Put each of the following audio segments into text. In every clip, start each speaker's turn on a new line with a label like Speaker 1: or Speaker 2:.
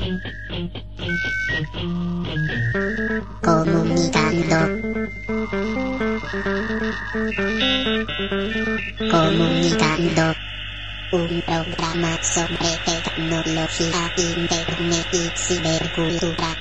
Speaker 1: Comunicando. Un programa sobre tecnología, internet y cibercultura.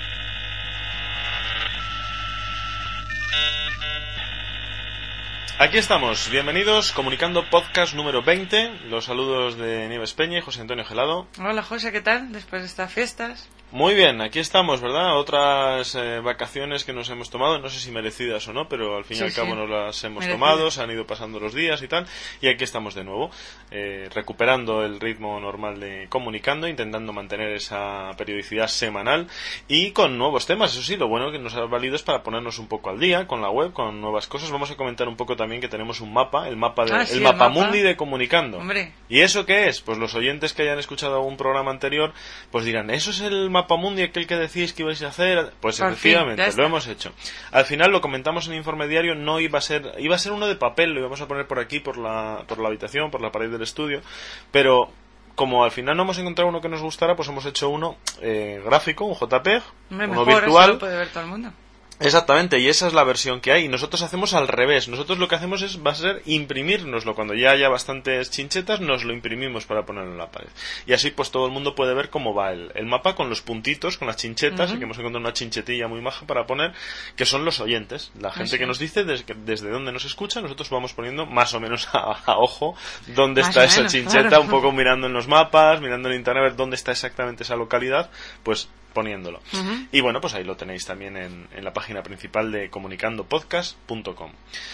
Speaker 2: Aquí estamos, bienvenidos, Comunicando Podcast número 20. Los saludos de Nieves Peña y José Antonio Gelado.
Speaker 3: Hola José, ¿qué tal? Después de estas fiestas.
Speaker 2: Muy bien, aquí estamos, ¿verdad? Otras vacaciones que nos hemos tomado, no sé si merecidas o no, pero al fin y al cabo nos las hemos tomado, se han ido pasando los días y tal, y aquí estamos de nuevo, recuperando el ritmo normal de Comunicando, intentando mantener esa periodicidad semanal y con nuevos temas. Eso sí, lo bueno que nos ha valido es para ponernos un poco al día con la web, con nuevas cosas. Vamos a comentar un poco también que tenemos un mapa, el mapamundi de Comunicando.
Speaker 3: Hombre.
Speaker 2: ¿Y eso qué es? Pues los oyentes que hayan escuchado algún programa anterior, pues dirán, ¿eso es el mapamundi aquel que decís que ibais a hacer? Pues
Speaker 3: por
Speaker 2: efectivamente,
Speaker 3: fin,
Speaker 2: lo hemos hecho. Al final lo comentamos en el informe diario, no iba a ser uno de papel, lo íbamos a poner por aquí, por la habitación, por la pared del estudio, pero como al final no hemos encontrado uno que nos gustara, pues hemos hecho uno gráfico, un JPEG,
Speaker 3: hombre,
Speaker 2: uno
Speaker 3: mejor,
Speaker 2: virtual.
Speaker 3: eso lo puede ver todo el mundo.
Speaker 2: Exactamente, y esa es la versión que hay. Y nosotros hacemos al revés. Nosotros lo que hacemos va a ser imprimírnoslo. Cuando ya haya bastantes chinchetas, nos lo imprimimos para ponerlo en la pared. Y así pues todo el mundo puede ver cómo va el mapa con los puntitos, con las chinchetas, y que hemos encontrado una chinchetilla muy maja para poner, que son los oyentes. La gente que nos dice desde dónde nos escucha, nosotros vamos poniendo más o menos a ojo dónde
Speaker 3: más
Speaker 2: está esa
Speaker 3: menos,
Speaker 2: chincheta,
Speaker 3: claro.
Speaker 2: Un poco mirando en los mapas, mirando en internet, a ver dónde está exactamente esa localidad, pues poniéndolo. Y bueno, pues ahí lo tenéis también en la página principal de comunicandopodcast.com.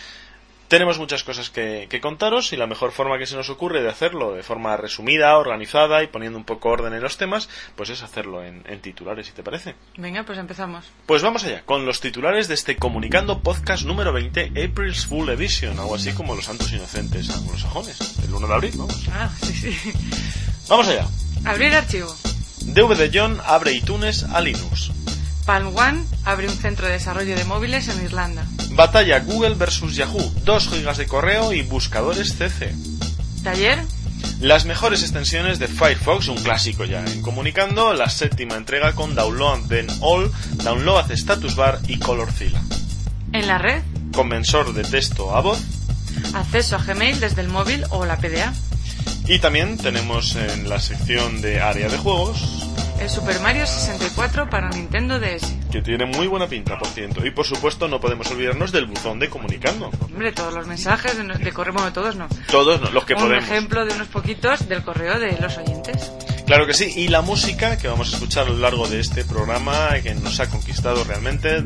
Speaker 2: Tenemos muchas cosas que contaros y la mejor forma que se nos ocurre de hacerlo de forma resumida, organizada y poniendo un poco orden en los temas, pues es hacerlo en titulares, si te parece.
Speaker 3: Venga, pues empezamos.
Speaker 2: Pues vamos allá, con los titulares de este Comunicando Podcast número 20, April's Fool Edition, algo así como los santos inocentes anglosajones, el 1 de abril, vamos.
Speaker 3: Ah, sí.
Speaker 2: Vamos allá.
Speaker 3: Abrir archivo.
Speaker 2: DVD John abre iTunes a Linux.
Speaker 3: Palm One abre un centro de desarrollo de móviles en Irlanda.
Speaker 2: Batalla Google versus Yahoo, 2 gigas de correo y buscadores CC.
Speaker 3: Taller.
Speaker 2: Las mejores extensiones de Firefox, un clásico ya en Comunicando, la 7ª entrega con Download Then All, Download Status Bar y Colorzilla.
Speaker 3: En la red.
Speaker 2: Conversor de texto a voz.
Speaker 3: Acceso a Gmail desde el móvil o la PDA.
Speaker 2: Y también tenemos en la sección de área de juegos
Speaker 3: el Super Mario 64 para Nintendo DS.
Speaker 2: Que tiene muy buena pinta, por cierto. Y por supuesto no podemos olvidarnos del buzón de Comunicando.
Speaker 3: Hombre, todos los mensajes de correo, bueno, todos no.
Speaker 2: Todos no, los que podemos.
Speaker 3: Un ejemplo de unos poquitos del correo de los oyentes.
Speaker 2: Claro que sí, y la música que vamos a escuchar a lo largo de este programa, que nos ha conquistado realmente,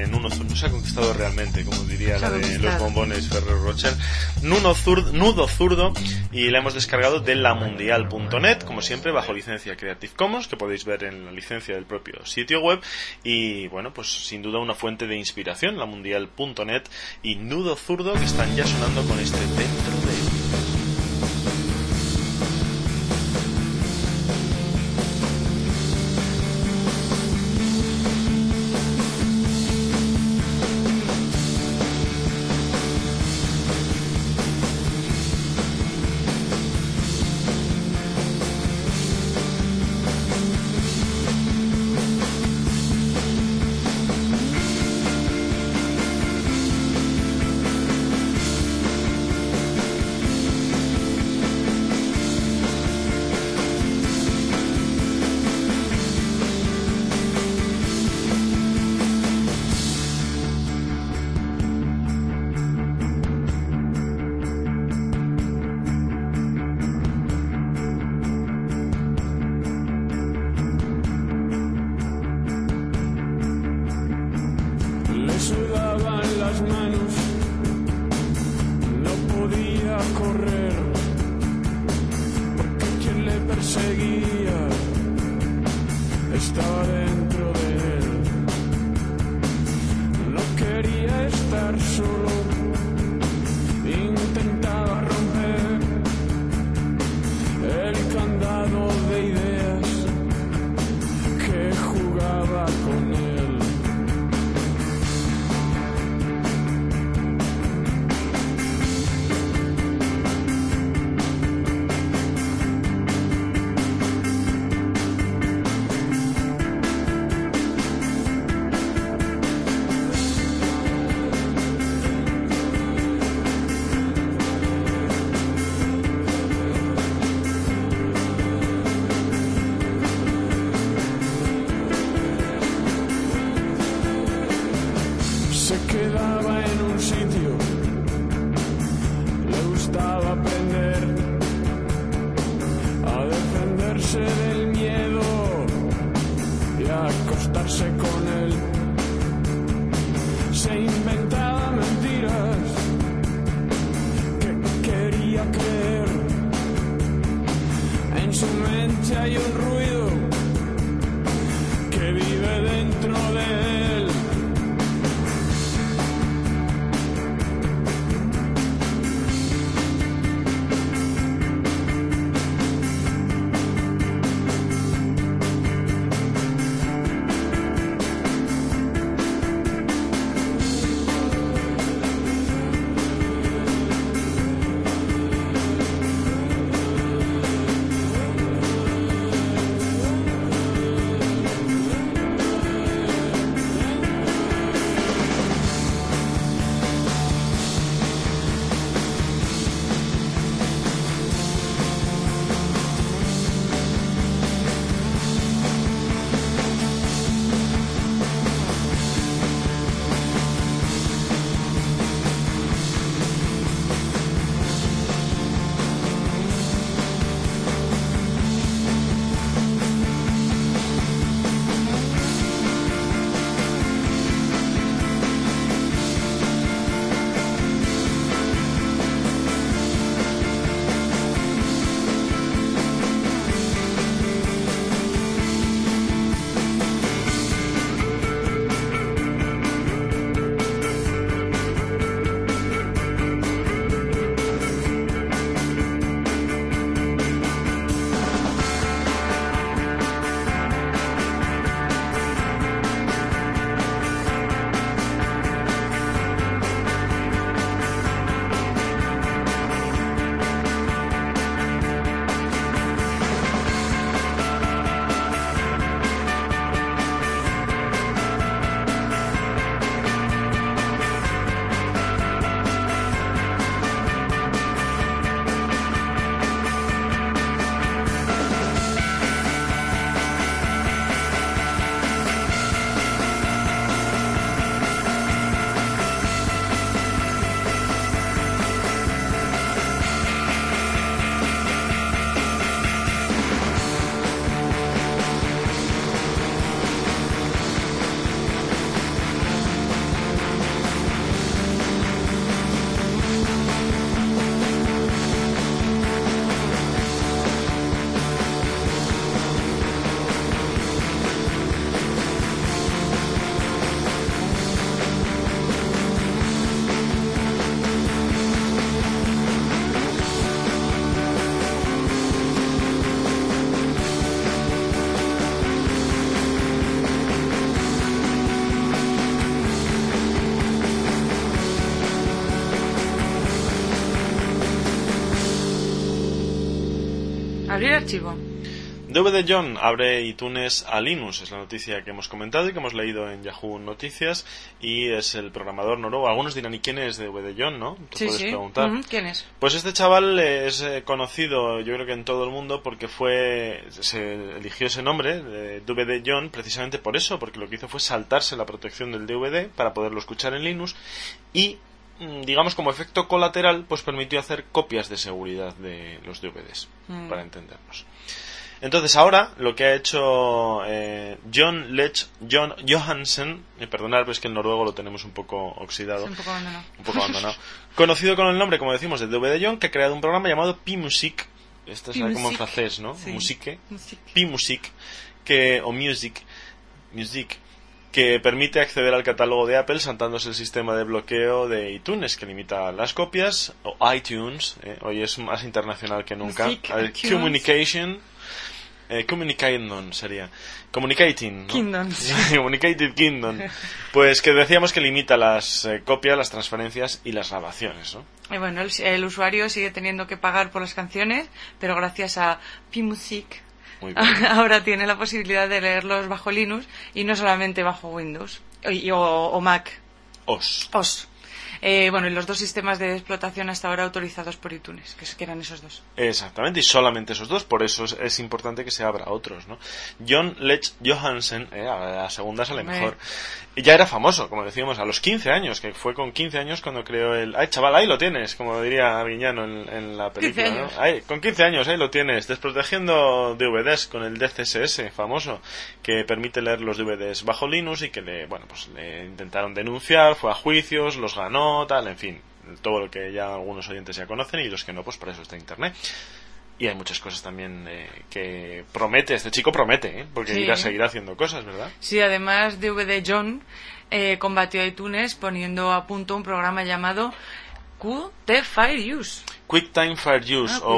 Speaker 2: como diría la de los bombones Ferrero Rocher, Nudo Zurdo, y la hemos descargado de lamundial.net, como siempre, bajo licencia Creative Commons, que podéis ver en la licencia del propio sitio web, y bueno, pues sin duda una fuente de inspiración, lamundial.net y Nudo Zurdo, que están ya sonando con este dentro de...
Speaker 4: su mente hay un ruido que vive dentro de él.
Speaker 3: Abrir archivo.
Speaker 2: DVD John abre iTunes a Linux, es la noticia que hemos comentado y que hemos leído en Yahoo Noticias, y es el programador noruego. Algunos dirán, ¿y quién es DVD John, no? Te puedes preguntar.
Speaker 3: ¿Quién es?
Speaker 2: Pues este chaval es conocido, yo creo que en todo el mundo, porque se eligió ese nombre, DVD John, precisamente por eso, porque lo que hizo fue saltarse la protección del DVD para poderlo escuchar en Linux y, digamos, como efecto colateral, pues permitió hacer copias de seguridad de los DVDs, para entendernos. Entonces ahora lo que ha hecho John Johansen, perdonad, pero es que el noruego lo tenemos un poco oxidado,
Speaker 3: sí, un poco abandonado.
Speaker 2: Conocido con el nombre, como decimos, de DVD John, que ha creado un programa llamado P-Music. Esto es como en francés, ¿no?
Speaker 3: Sí.
Speaker 2: Musique. P-Music, o Music, que permite acceder al catálogo de Apple saltándose el sistema de bloqueo de iTunes, que limita las copias, o iTunes, hoy es más internacional que nunca. Communicating sería. Communicating, ¿no?
Speaker 3: Kingdom.
Speaker 2: Communicated Kingdom. Pues que decíamos que limita las copias, las transferencias y las grabaciones, ¿no?
Speaker 3: Y bueno, el usuario sigue teniendo que pagar por las canciones, pero gracias a P-Music ahora tiene la posibilidad de leerlos bajo Linux y no solamente bajo Windows o Mac. OS. Bueno, y los dos sistemas de explotación hasta ahora autorizados por iTunes, que eran esos dos.
Speaker 2: Exactamente, y solamente esos dos, por eso es importante que se abra otros, ¿no? John Lech Johansen, a la segunda sale mejor, ya era famoso, como decíamos, a los 15 años, que fue con 15 años cuando creó el... ¡Ay, chaval, ahí lo tienes! Como diría Viñano en la película, ¿no? Ay, con 15 años, ahí lo tienes, desprotegiendo DVDs con el DCSS famoso, que permite leer los DVDs bajo Linux y que le intentaron denunciar, fue a juicios, los ganó, tal, en fin, todo lo que ya algunos oyentes ya conocen y los que no, pues para eso está Internet. Y hay muchas cosas también que promete, este chico promete, porque seguirá haciendo cosas, ¿verdad?
Speaker 3: Sí, además DVD John combatió a iTunes poniendo a punto un programa llamado QT Fair Use.
Speaker 2: QuickTime Fair Use, o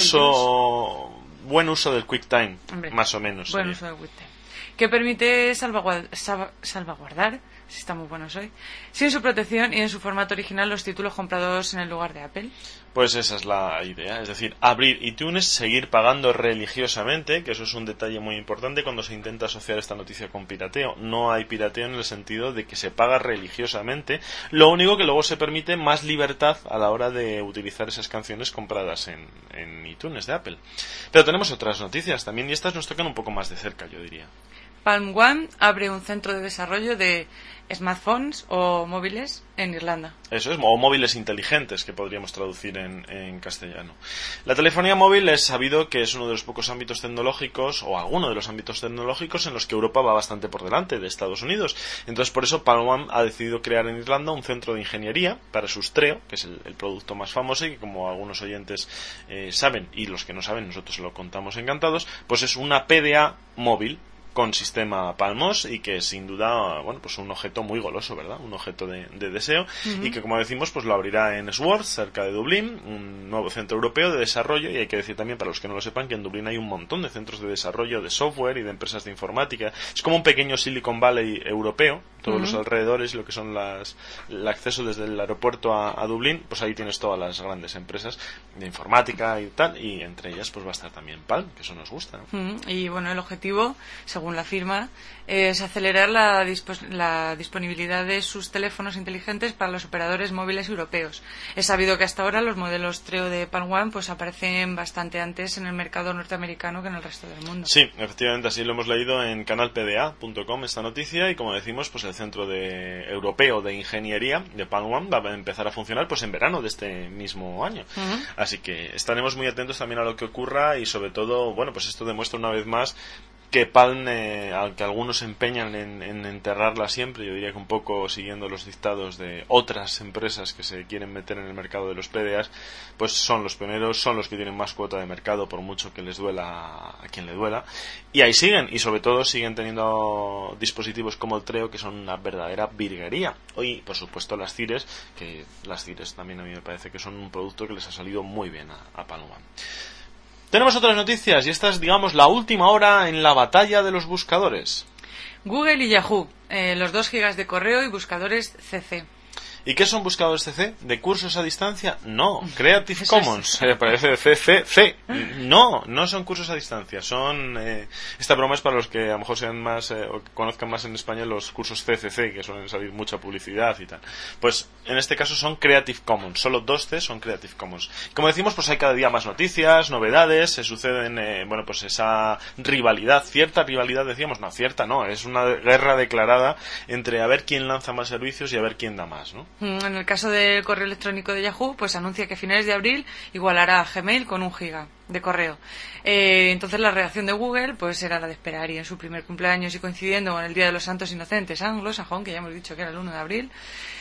Speaker 2: buen uso del QuickTime, más o menos.
Speaker 3: Buen uso del QuickTime. Que permite salvaguardar, si está muy bueno hoy, sin su protección y en su formato original los títulos comprados en el lugar de Apple.
Speaker 2: Pues esa es la idea, es decir, abrir iTunes, seguir pagando religiosamente, que eso es un detalle muy importante cuando se intenta asociar esta noticia con pirateo. No hay pirateo en el sentido de que se paga religiosamente, lo único que luego se permite más libertad a la hora de utilizar esas canciones compradas en iTunes de Apple. Pero tenemos otras noticias también, y estas nos tocan un poco más de cerca, yo diría.
Speaker 3: Palm One abre un centro de desarrollo de smartphones o móviles en Irlanda.
Speaker 2: Eso es, o móviles inteligentes, que podríamos traducir en castellano. La telefonía móvil es sabido que es uno de los pocos ámbitos tecnológicos, o alguno de los ámbitos tecnológicos en los que Europa va bastante por delante de Estados Unidos. Entonces, por eso Palm One ha decidido crear en Irlanda un centro de ingeniería para sus Treo, que es el producto más famoso y que, como algunos oyentes saben, y los que no saben, nosotros se lo contamos encantados, pues es una PDA móvil con sistema Palmos y que sin duda, bueno, pues un objeto muy goloso, ¿verdad? Un objeto de deseo y que, como decimos, pues lo abrirá en Swords, cerca de Dublín, un nuevo centro europeo de desarrollo. Y hay que decir también, para los que no lo sepan, que en Dublín hay un montón de centros de desarrollo de software y de empresas de informática. Es como un pequeño Silicon Valley europeo, todos los alrededores, lo que son el acceso desde el aeropuerto a Dublín, pues ahí tienes todas las grandes empresas de informática y tal, y entre ellas pues va a estar también Palm, que eso nos gusta, ¿no?
Speaker 3: Y bueno, el objetivo, según la firma, es acelerar la disponibilidad de sus teléfonos inteligentes para los operadores móviles europeos. Es sabido que hasta ahora los modelos Treo de Palm One pues aparecen bastante antes en el mercado norteamericano que en el resto del mundo.
Speaker 2: Sí, efectivamente, así lo hemos leído en canalpda.com esta noticia, y como decimos, pues el centro europeo de ingeniería de Palm One va a empezar a funcionar pues en verano de este mismo año. Así que estaremos muy atentos también a lo que ocurra, y sobre todo, bueno, pues esto demuestra una vez más que Palm, aunque algunos se empeñan en enterrarla siempre, yo diría que un poco siguiendo los dictados de otras empresas que se quieren meter en el mercado de los PDAs, pues son los pioneros, son los que tienen más cuota de mercado, por mucho que les duela a quien le duela, y ahí siguen, y sobre todo siguen teniendo dispositivos como el Treo, que son una verdadera virguería. Hoy, por supuesto, las Cires, que las Cires también a mí me parece que son un producto que les ha salido muy bien a Palm One. Tenemos otras noticias, y esta es, digamos, la última hora en la batalla de los buscadores.
Speaker 3: Google y Yahoo, los 2 gigas de correo y buscadores CC.
Speaker 2: ¿Y qué son buscadores CC? ¿De cursos a distancia? No. Creative Commons. Parece CCC. No son cursos a distancia. Son... esta broma es para los que a lo mejor sean más o que conozcan más en España los cursos CCC, que suelen salir mucha publicidad y tal. Pues en este caso son Creative Commons. Solo 2 C son Creative Commons. Como decimos, pues hay cada día más noticias, novedades, se suceden, bueno, pues esa rivalidad. Cierta rivalidad, decíamos. No, cierta no. Es una guerra declarada entre a ver quién lanza más servicios y a ver quién da más, ¿no?
Speaker 3: En el caso del correo electrónico de Yahoo, pues anuncia que a finales de abril igualará a Gmail con 1 giga de correo. Entonces la reacción de Google pues era la de esperar, y en su primer cumpleaños y coincidiendo con el Día de los Santos Inocentes anglosajón, que ya hemos dicho que era el 1 de abril,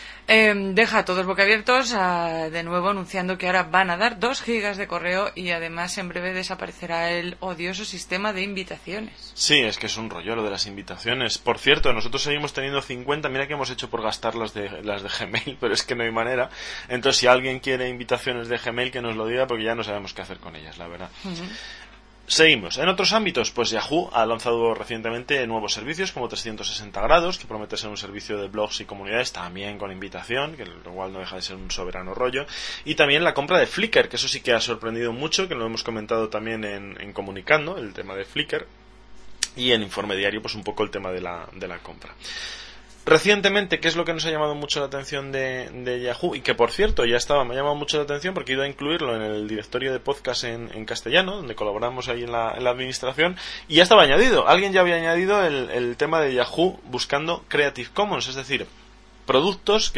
Speaker 3: deja a todos boquiabiertos, de nuevo anunciando que ahora van a dar 2 gigas de correo, y además en breve desaparecerá el odioso sistema de invitaciones.
Speaker 2: Sí, es que es un rollo lo de las invitaciones. Por cierto, nosotros seguimos teniendo 50, mira que hemos hecho por gastar las de Gmail, pero es que no hay manera. Entonces, si alguien quiere invitaciones de Gmail, que nos lo diga, porque ya no sabemos qué hacer con ellas, la verdad. Seguimos. En otros ámbitos, pues Yahoo ha lanzado recientemente nuevos servicios como 360 grados, que promete ser un servicio de blogs y comunidades, también con invitación, que lo cual no deja de ser un soberano rollo. Y también la compra de Flickr, que eso sí que ha sorprendido mucho, que lo hemos comentado también en Comunicando, el tema de Flickr, y en Informe Diario, pues un poco el tema de la compra. Recientemente, ¿qué es lo que nos ha llamado mucho la atención de Yahoo? Y que, por cierto, me ha llamado mucho la atención porque he ido a incluirlo en el directorio de podcast en castellano, donde colaboramos ahí en la administración, y ya estaba añadido. Alguien ya había añadido el tema de Yahoo buscando Creative Commons, es decir, productos,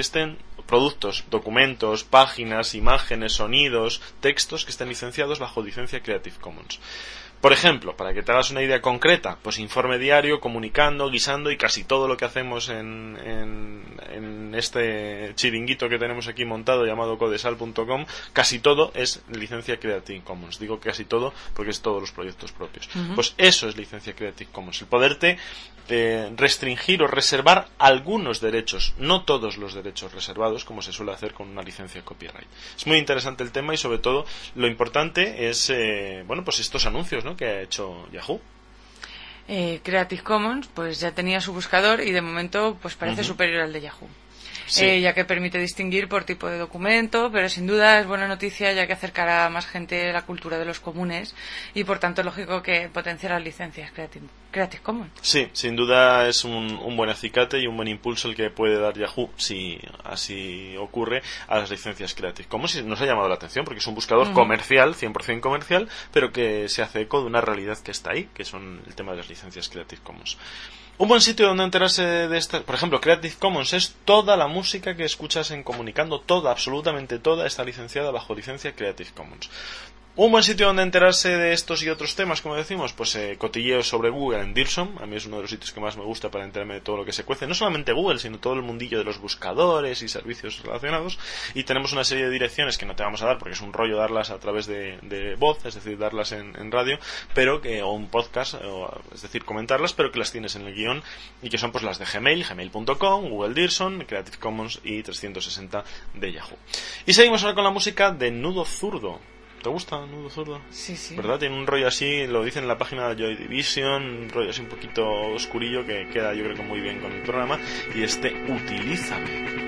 Speaker 2: documentos, páginas, imágenes, sonidos, textos que estén licenciados bajo licencia Creative Commons. Por ejemplo, para que te hagas una idea concreta, pues informe diario, comunicando, guisando y casi todo lo que hacemos en este chiringuito que tenemos aquí montado llamado codesal.com, casi todo es licencia Creative Commons. Digo casi todo porque es todos los proyectos propios. Pues eso es licencia Creative Commons, el poderte restringir o reservar algunos derechos, no todos los derechos reservados, como se suele hacer con una licencia copyright. Es muy interesante el tema y sobre todo lo importante es pues estos anuncios, ¿no?, que ha hecho Yahoo.
Speaker 3: Creative Commons pues ya tenía su buscador y de momento pues parece superior al de Yahoo. Sí. Ya que permite distinguir por tipo de documento, pero sin duda es buena noticia ya que acercará a más gente la cultura de los comunes y por tanto es lógico que potenciará las licencias Creative Commons.
Speaker 2: Sí, sin duda es un buen acicate y un buen impulso el que puede dar Yahoo, si así ocurre, a las licencias Creative Commons. Y nos ha llamado la atención porque es un buscador comercial, 100% comercial, pero que se hace eco de una realidad que está ahí, que son el tema de las licencias Creative Commons. Un buen sitio donde enterarse de esta, por ejemplo, Creative Commons es toda la música que escuchas en Comunicando, toda, absolutamente toda, está licenciada bajo licencia Creative Commons. Un buen sitio donde enterarse de estos y otros temas, como decimos, pues cotilleo sobre Google en Dirsom. A mí es uno de los sitios que más me gusta para enterarme de todo lo que se cuece, no solamente Google, sino todo el mundillo de los buscadores y servicios relacionados. Y tenemos una serie de direcciones que no te vamos a dar porque es un rollo darlas a través de voz, es decir, darlas en radio, pero o un podcast, es decir, comentarlas, pero que las tienes en el guión y que son pues las de Gmail, gmail.com, Google Dirsom, Creative Commons y 360 de Yahoo. Y seguimos ahora con la música de Nudo Zurdo. ¿Te gusta Nudo Zurdo?
Speaker 3: Sí, sí.
Speaker 2: ¿Verdad? Tiene un rollo así, lo dicen en la página de Joy Division, un rollo así un poquito oscurillo que queda yo creo que muy bien con el programa. Y Utilízame.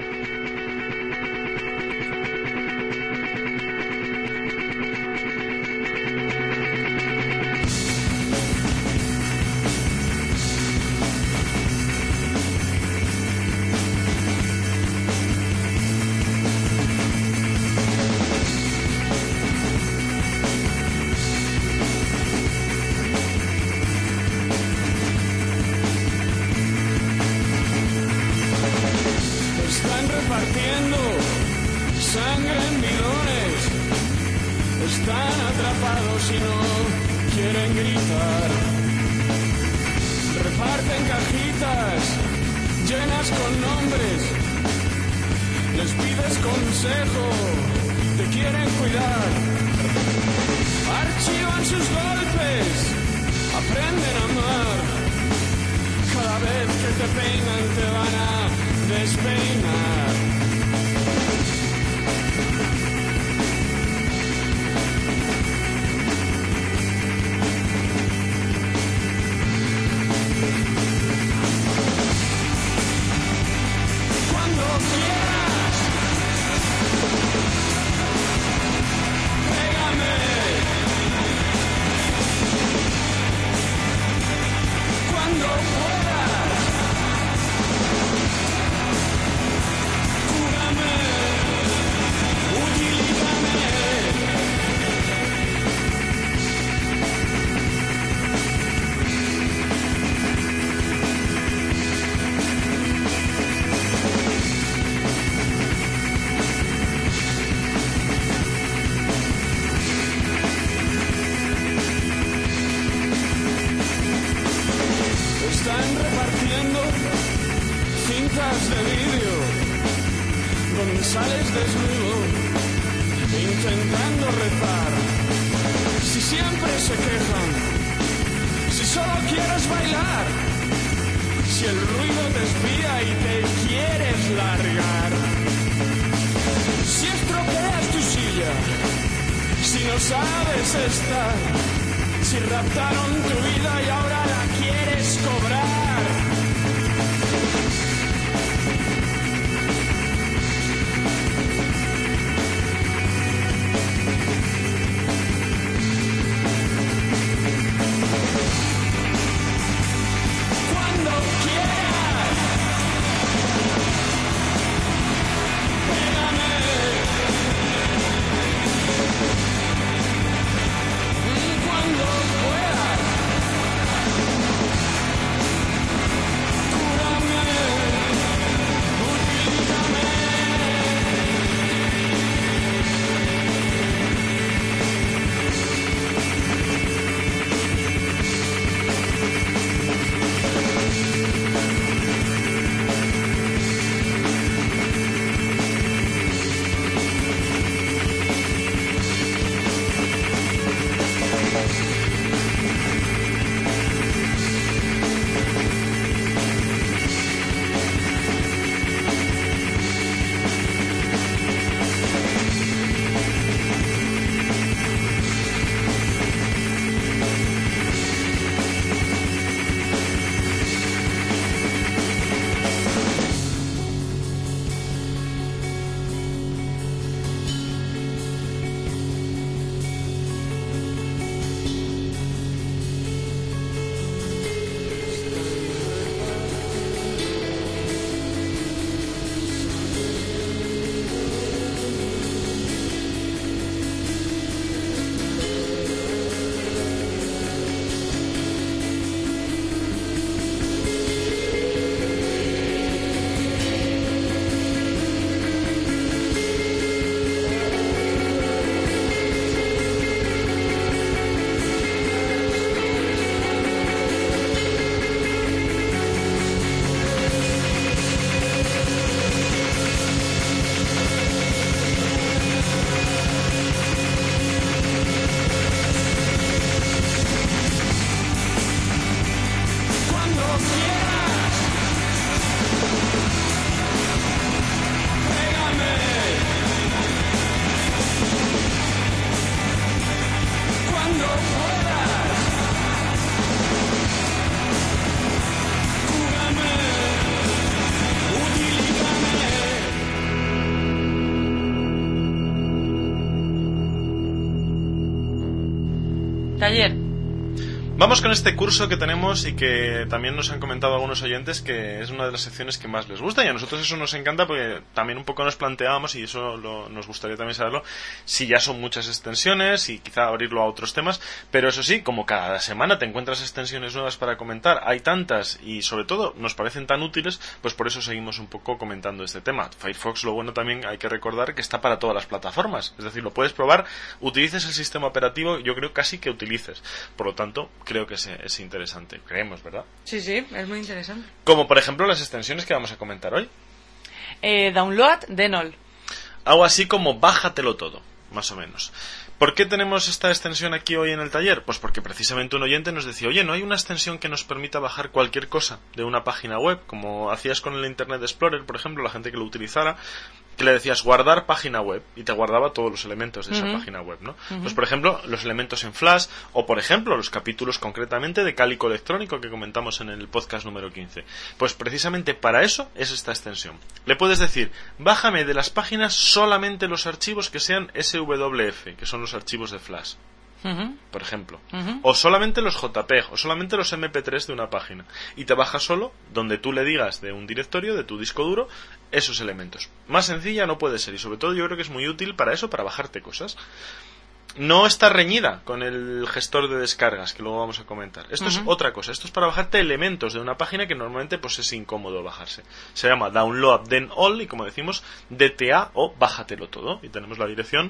Speaker 2: Vamos con este curso que tenemos y que también nos han comentado algunos oyentes que es una de las secciones que más les gusta, y a nosotros eso nos encanta porque también un poco nos planteábamos, y eso nos gustaría también saberlo, si ya son muchas extensiones y quizá abrirlo a otros temas, pero eso sí, como cada semana te encuentras extensiones nuevas para comentar, hay tantas y sobre todo nos parecen tan útiles, pues por eso seguimos un poco comentando este tema. Firefox, lo bueno también hay que recordar que está para todas las plataformas, es decir, lo puedes probar, utilices el sistema operativo, yo creo casi que utilices, por lo tanto creo que es interesante, creemos, ¿verdad?
Speaker 3: Sí, es muy interesante.
Speaker 2: Como por ejemplo las extensiones que vamos a comentar hoy.
Speaker 3: Download Denol.
Speaker 2: Algo así como bájatelo todo, más o menos. ¿Por qué tenemos esta extensión aquí hoy en el taller? Pues porque precisamente un oyente nos decía, oye, ¿no hay una extensión que nos permita bajar cualquier cosa de una página web? Como hacías con el Internet Explorer, por ejemplo, la gente que lo utilizara, que le decías guardar página web y te guardaba todos los elementos de esa página web, ¿no? Pues por ejemplo, los elementos en Flash o por ejemplo, los capítulos concretamente de Cálico Electrónico que comentamos en el podcast número 15. Pues precisamente para eso es esta extensión. Le puedes decir, bájame de las páginas solamente los archivos que sean SWF, que son los archivos de Flash. Por ejemplo, o solamente los JPEG o solamente los MP3 de una página, y te baja solo donde tú le digas de un directorio, de tu disco duro, esos elementos. Más sencilla no puede ser, y sobre todo yo creo que es muy útil para eso, para bajarte cosas. No está reñida con el gestor de descargas, que luego vamos a comentar. Esto es otra cosa, esto es para bajarte elementos de una página que normalmente pues es incómodo bajarse. Se llama Download Then All y como decimos, DTA o bájatelo todo, y tenemos la dirección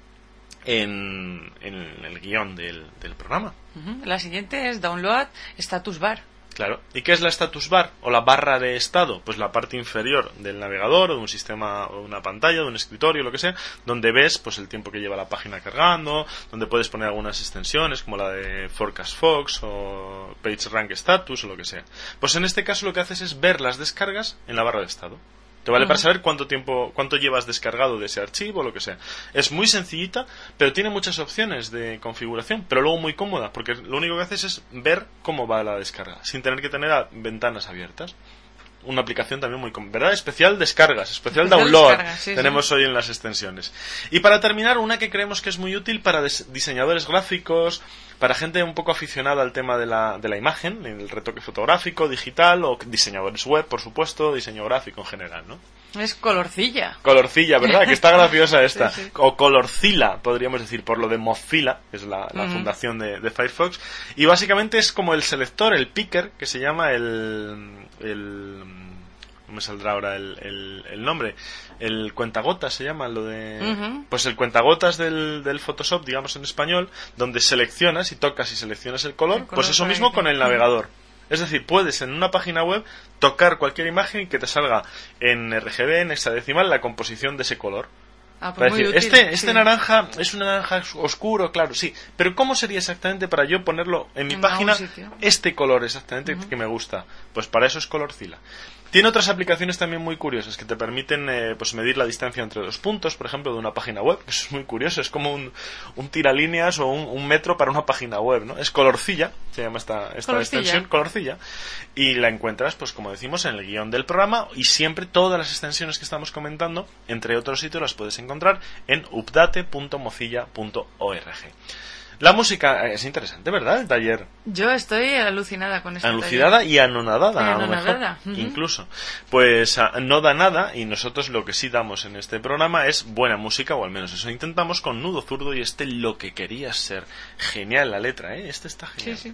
Speaker 2: en el guión del programa.
Speaker 3: La siguiente es Download Status Bar.
Speaker 2: Claro. ¿Y qué es la status bar o la barra de estado? Pues la parte inferior del navegador o de un sistema o una pantalla, de un escritorio, lo que sea, donde ves pues el tiempo que lleva la página cargando, donde puedes poner algunas extensiones como la de Forecast Fox o PageRank Status o lo que sea. Pues en este caso lo que haces es ver las descargas en la barra de estado. Te vale para saber cuánto llevas descargado de ese archivo o lo que sea. Es muy sencillita, pero tiene muchas opciones de configuración, pero luego muy cómoda, porque lo único que haces es ver cómo va la descarga, sin tener que tener ventanas abiertas. Una aplicación también muy cómoda, ¿verdad? Especial descargas, especial download, tenemos hoy en las extensiones. Y para terminar, una que creemos que es muy útil para diseñadores gráficos, para gente un poco aficionada al tema de la imagen, el retoque fotográfico, digital, o diseñadores web, por supuesto, diseño gráfico en general, ¿no?
Speaker 3: Es Colorcilla.
Speaker 2: Colorcilla, ¿verdad? Que está graciosa esta.
Speaker 3: Sí.
Speaker 2: O Colorcilla, podríamos decir, por lo de Mozilla, que es la fundación de Firefox. Y básicamente es como el selector, el picker, que se llama no me saldrá ahora el nombre. El cuentagotas se llama lo de... Pues el cuentagotas del Photoshop, digamos en español, donde seleccionas y tocas y seleccionas el color pues eso mismo con el navegador. Es decir, puedes en una página web tocar cualquier imagen y que te salga en RGB, en hexadecimal, la composición de ese color.
Speaker 3: Pues
Speaker 2: decir, este naranja es un naranja oscuro, claro, sí, pero ¿cómo sería exactamente para yo ponerlo en mi página este color exactamente que me gusta? Pues para eso es Colorcilla. Tiene otras aplicaciones también muy curiosas que te permiten pues medir la distancia entre dos puntos, por ejemplo, de una página web, que eso es muy curioso, es como un tiralíneas o un metro para una página web, ¿no? Es Colorcilla, se llama esta extensión, Colorcilla, y la encuentras, pues como decimos, en el guión del programa, y siempre todas las extensiones que estamos comentando, entre otros sitios, las puedes encontrar en update.mozilla.org. La música es interesante, ¿verdad? El taller.
Speaker 3: Yo estoy alucinada con este
Speaker 2: alucinada
Speaker 3: taller.
Speaker 2: Y anonadada, a lo mejor,
Speaker 3: Uh-huh.
Speaker 2: incluso. Pues no da nada, y nosotros lo que sí damos en este programa es buena música, o al menos eso intentamos, con Nudo Zurdo y Lo que querías ser. Genial la letra, ¿eh? Está genial.
Speaker 3: Sí.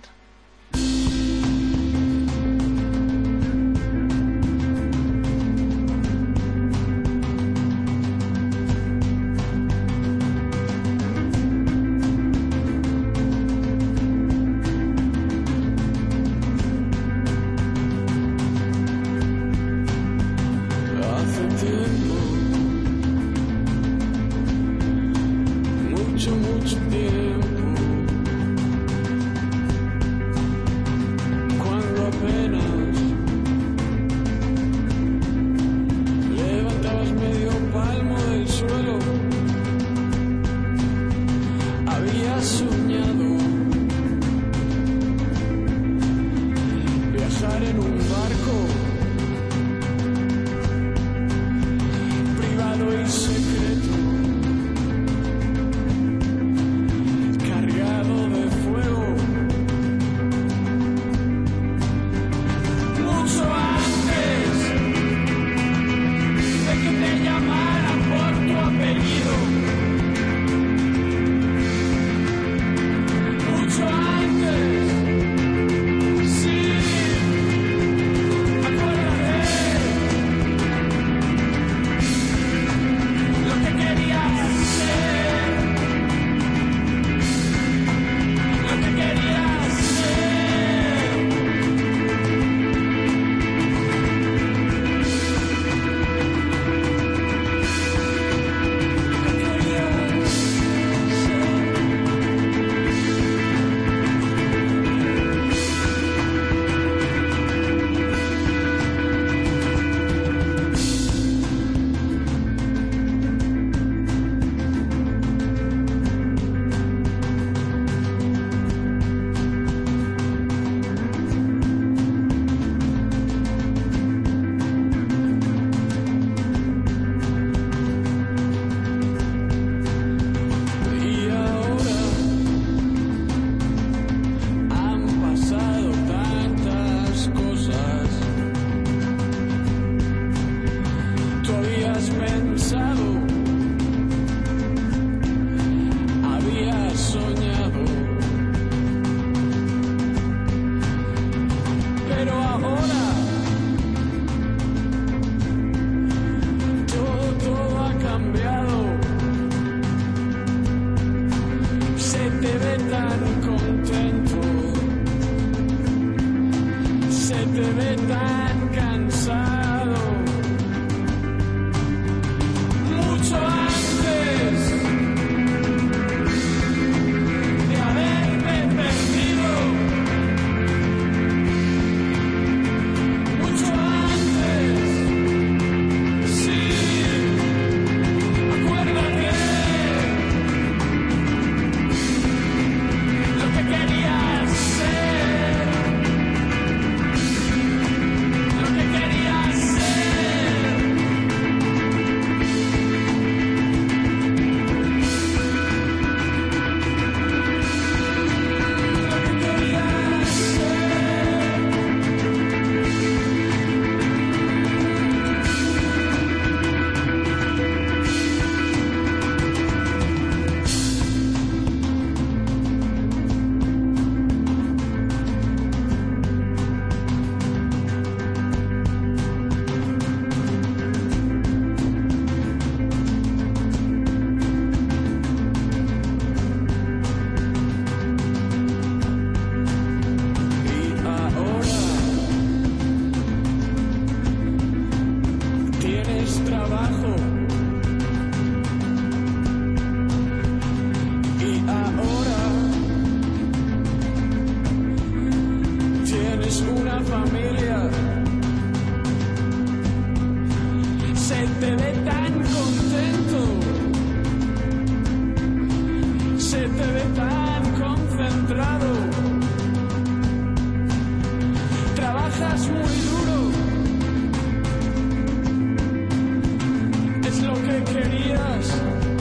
Speaker 4: Mucho tiempo familia. Se te ve tan contento, se te ve tan concentrado. Trabajas muy duro, es lo que querías.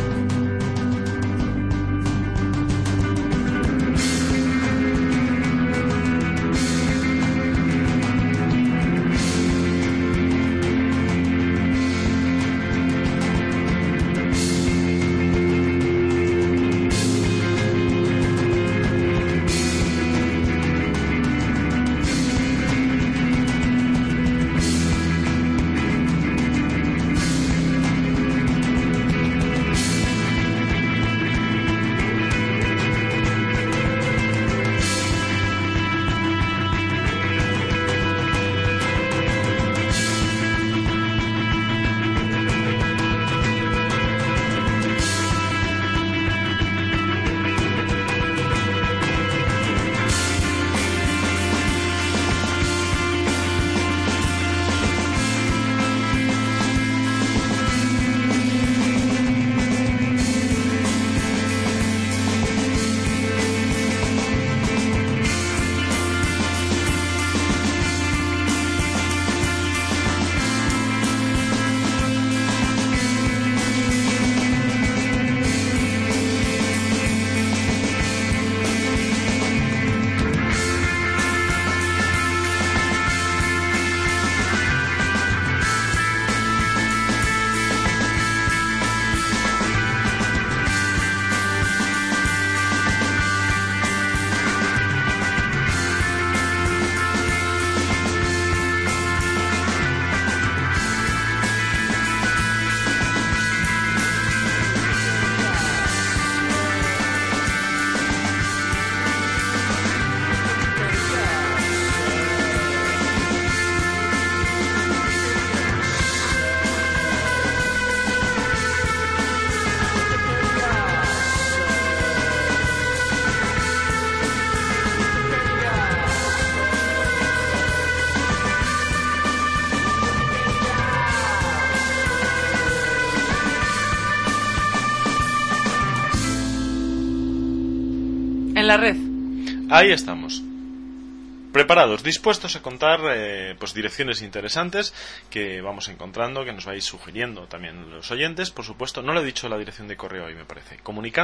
Speaker 3: En la red.
Speaker 2: Ahí estamos. Preparados, dispuestos a contar pues direcciones interesantes que vamos encontrando, que nos vais sugiriendo también los oyentes. Por supuesto, no le he dicho la dirección de correo hoy, me parece.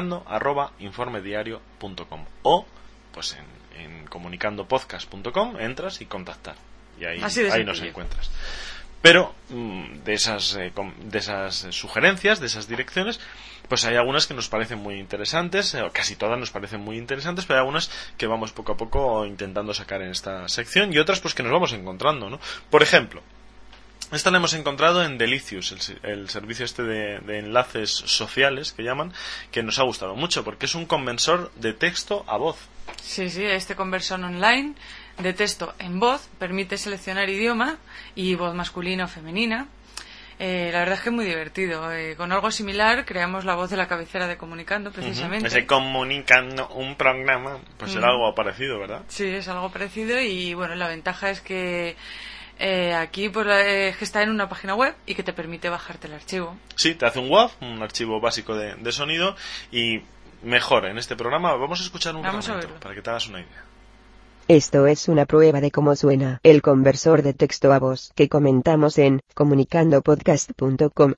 Speaker 2: comunicando@informediario.com o pues en comunicandopodcast.com entras y contactar. Y ahí nos encuentras. Pero de esas sugerencias, de esas direcciones, pues hay algunas que nos parecen muy interesantes, casi todas nos parecen muy interesantes, pero hay algunas que vamos poco a poco intentando sacar en esta sección y otras pues que nos vamos encontrando, ¿no? Por ejemplo, esta la hemos encontrado en Delicious, el servicio este de enlaces sociales que llaman, que nos ha gustado mucho porque es un conversor de texto a voz.
Speaker 3: Sí, este conversor online de texto en voz permite seleccionar idioma y voz masculina o femenina. La verdad es que es muy divertido. Con algo similar creamos la voz de la cabecera de Comunicando, precisamente.
Speaker 2: Ese Comunicando, un programa, pues era algo parecido, ¿verdad?
Speaker 3: Sí, es algo parecido y bueno, la ventaja es que aquí pues que está en una página web y que te permite bajarte el archivo. Sí,
Speaker 2: te hace un WAV, un archivo básico de sonido y mejor en este programa. Vamos a escuchar un fragmento para que te hagas una idea.
Speaker 5: Esto es una prueba de cómo suena el conversor de texto a voz que comentamos en comunicandopodcast.com.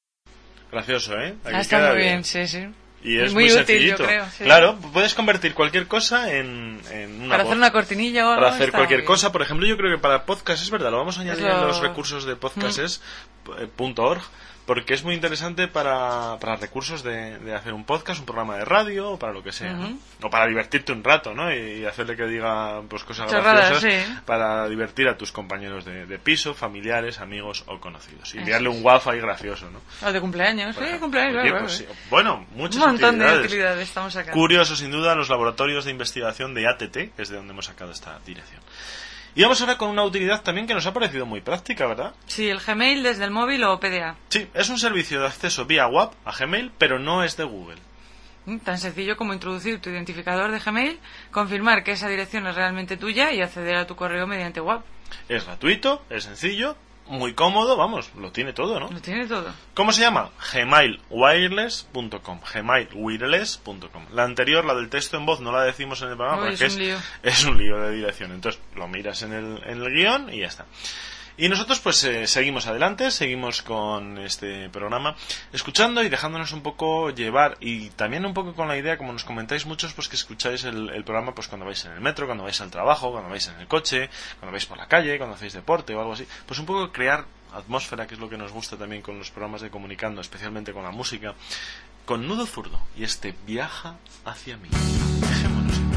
Speaker 2: Gracioso, ¿eh?
Speaker 3: Está muy bien, sí.
Speaker 2: Y es
Speaker 3: muy
Speaker 2: útil,
Speaker 3: sencillito. Yo creo, sí.
Speaker 2: Claro, puedes convertir cualquier cosa en una
Speaker 3: para
Speaker 2: voz.
Speaker 3: Hacer una cortinilla o algo.
Speaker 2: Para hacer cualquier cosa, por ejemplo, yo creo que para podcast es verdad, lo vamos a añadir en los recursos de podcasts.org. Porque es muy interesante para recursos de hacer un podcast, un programa de radio o para lo que sea, ¿no? O para divertirte un rato, ¿no? Y hacerle que diga pues cosas graciosas para divertir a tus compañeros de piso, familiares, amigos o conocidos. Y enviarle un WAF ahí gracioso, ¿no?
Speaker 3: O de cumpleaños, cumpleaños,
Speaker 2: claro. Pues sí. Bueno, muchas
Speaker 3: un montón
Speaker 2: utilidades.
Speaker 3: De utilidades estamos sacando.
Speaker 2: Curioso, sin duda, los laboratorios de investigación de ATT, que es de donde hemos sacado esta dirección. Y vamos ahora con una utilidad también que nos ha parecido muy práctica, ¿verdad?
Speaker 3: Sí, el Gmail desde el móvil o PDA.
Speaker 2: Sí, es un servicio de acceso vía web a Gmail, pero no es de Google.
Speaker 3: Tan sencillo como introducir tu identificador de Gmail, confirmar que esa dirección es realmente tuya y acceder a tu correo mediante web.
Speaker 2: Es gratuito, es sencillo, muy cómodo, vamos, lo tiene todo, ¿no?
Speaker 3: Lo tiene todo.
Speaker 2: ¿Cómo se llama? gmailwireless.com. gmailwireless.com. La anterior, la del texto en voz, no la decimos en el programa porque es un lío de dirección. Entonces lo miras en el guión y ya está. Y nosotros pues seguimos adelante, seguimos con este programa, escuchando y dejándonos un poco llevar, y también un poco con la idea, como nos comentáis muchos, pues que escucháis el programa pues cuando vais en el metro, cuando vais al trabajo, cuando vais en el coche, cuando vais por la calle, cuando hacéis deporte o algo así, pues un poco crear atmósfera, que es lo que nos gusta también con los programas de Comunicando, especialmente con la música, con Nudo Zurdo y este Viaja hacia mí. Dejémonos ir.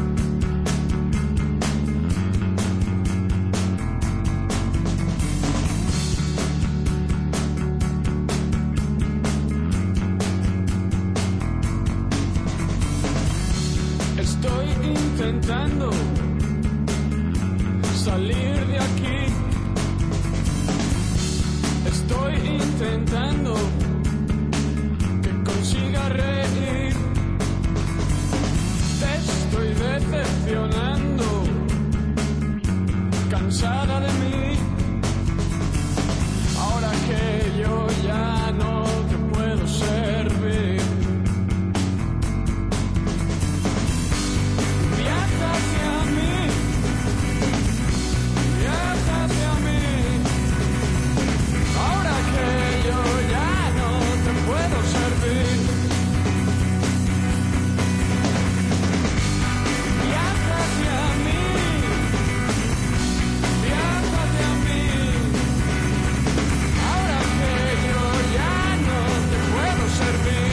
Speaker 4: Estoy intentando salir de aquí. Estoy intentando que consiga reír. Te estoy decepcionando, cansada de mí. Ahora que yo ya no te puedo servir. Viaja hacia mí, viaja hacia mí. Ahora que yo ya no te puedo servir. Viaja hacia mí, viaja hacia mí. Ahora que yo ya no te puedo servir.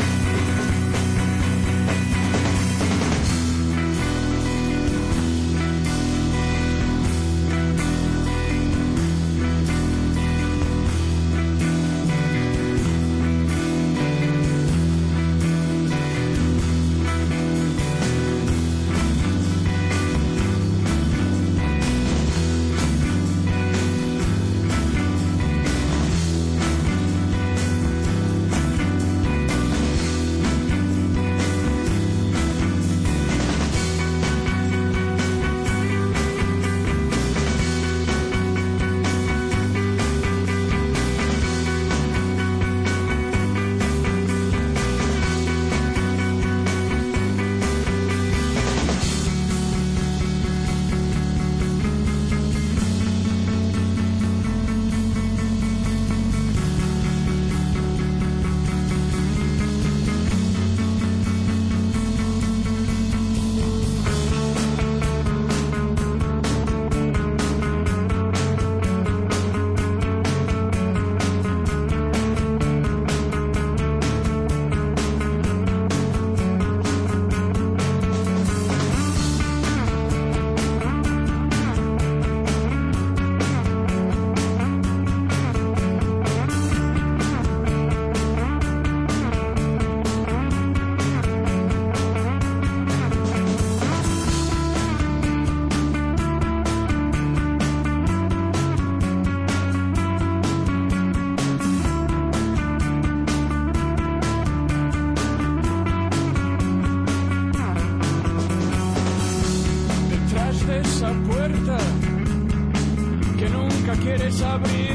Speaker 4: Esa puerta que nunca quieres abrir,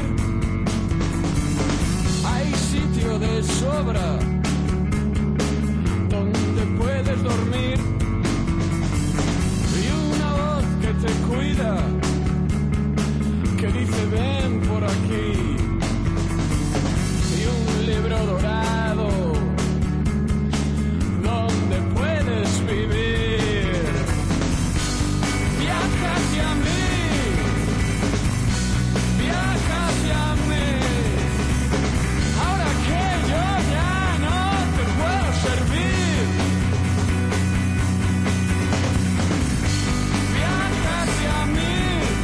Speaker 4: hay sitio de sobra donde puedes dormir, y una voz que te cuida, que dice ven por aquí, y un libro dorado donde puedes vivir. Viaja hacia mí, viaja hacia mí. Ahora que yo ya no te puedo servir. Viaja hacia mí,